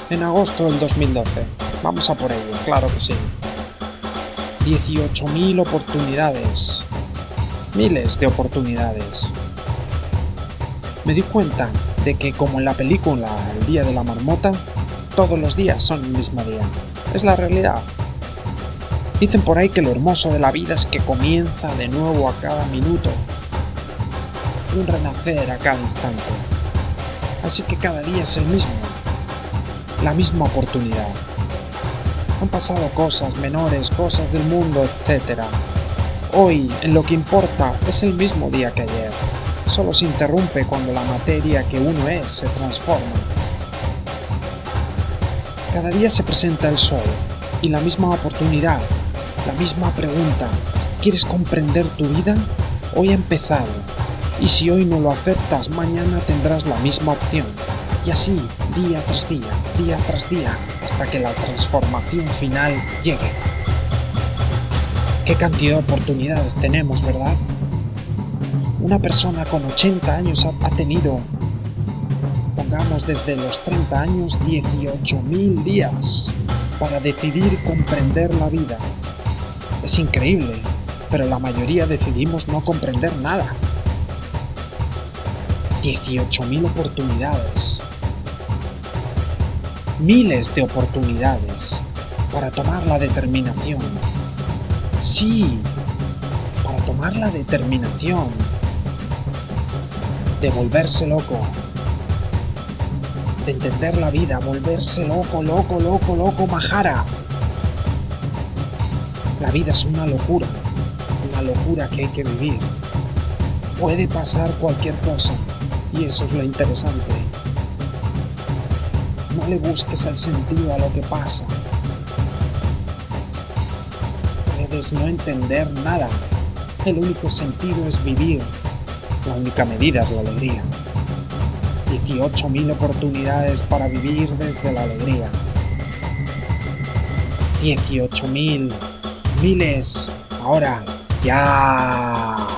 En agosto del 2012. Vamos a por ello, claro que sí. 18.000 oportunidades. Miles de oportunidades. Me di cuenta de que, como en la película El día de la marmota, todos los días son el mismo día. Es la realidad. Dicen por ahí que lo hermoso de la vida es que comienza de nuevo a cada minuto. Un renacer a cada instante. Así que cada día es el mismo. La misma oportunidad. Han pasado cosas menores, cosas del mundo, etc. Hoy, en lo que importa, es el mismo día que ayer. Solo se interrumpe cuando la materia que uno es se transforma. Cada día se presenta el sol y la misma oportunidad, la misma pregunta. ¿Quieres comprender tu vida? Hoy ha empezado. Y si hoy no lo aceptas, mañana tendrás la misma opción. Y así, día tras día, hasta que la transformación final llegue. ¿Qué cantidad de oportunidades tenemos, verdad? Una persona con 80 años ha tenido, pongamos desde los 30 años, 18.000 días para decidir comprender la vida. Es increíble, pero la mayoría decidimos no comprender nada. 18.000 oportunidades. Miles de oportunidades para tomar la determinación. Sí, para tomar la determinación de volverse loco, de entender la vida, volverse loco, majara. La vida es una locura que hay que vivir. Puede pasar cualquier cosa y eso es lo interesante. No le busques el sentido a lo que pasa. Puedes no entender nada. El único sentido es vivir. La única medida es la alegría. 18.000 oportunidades para vivir desde la alegría. 18.000, miles, ahora, ya.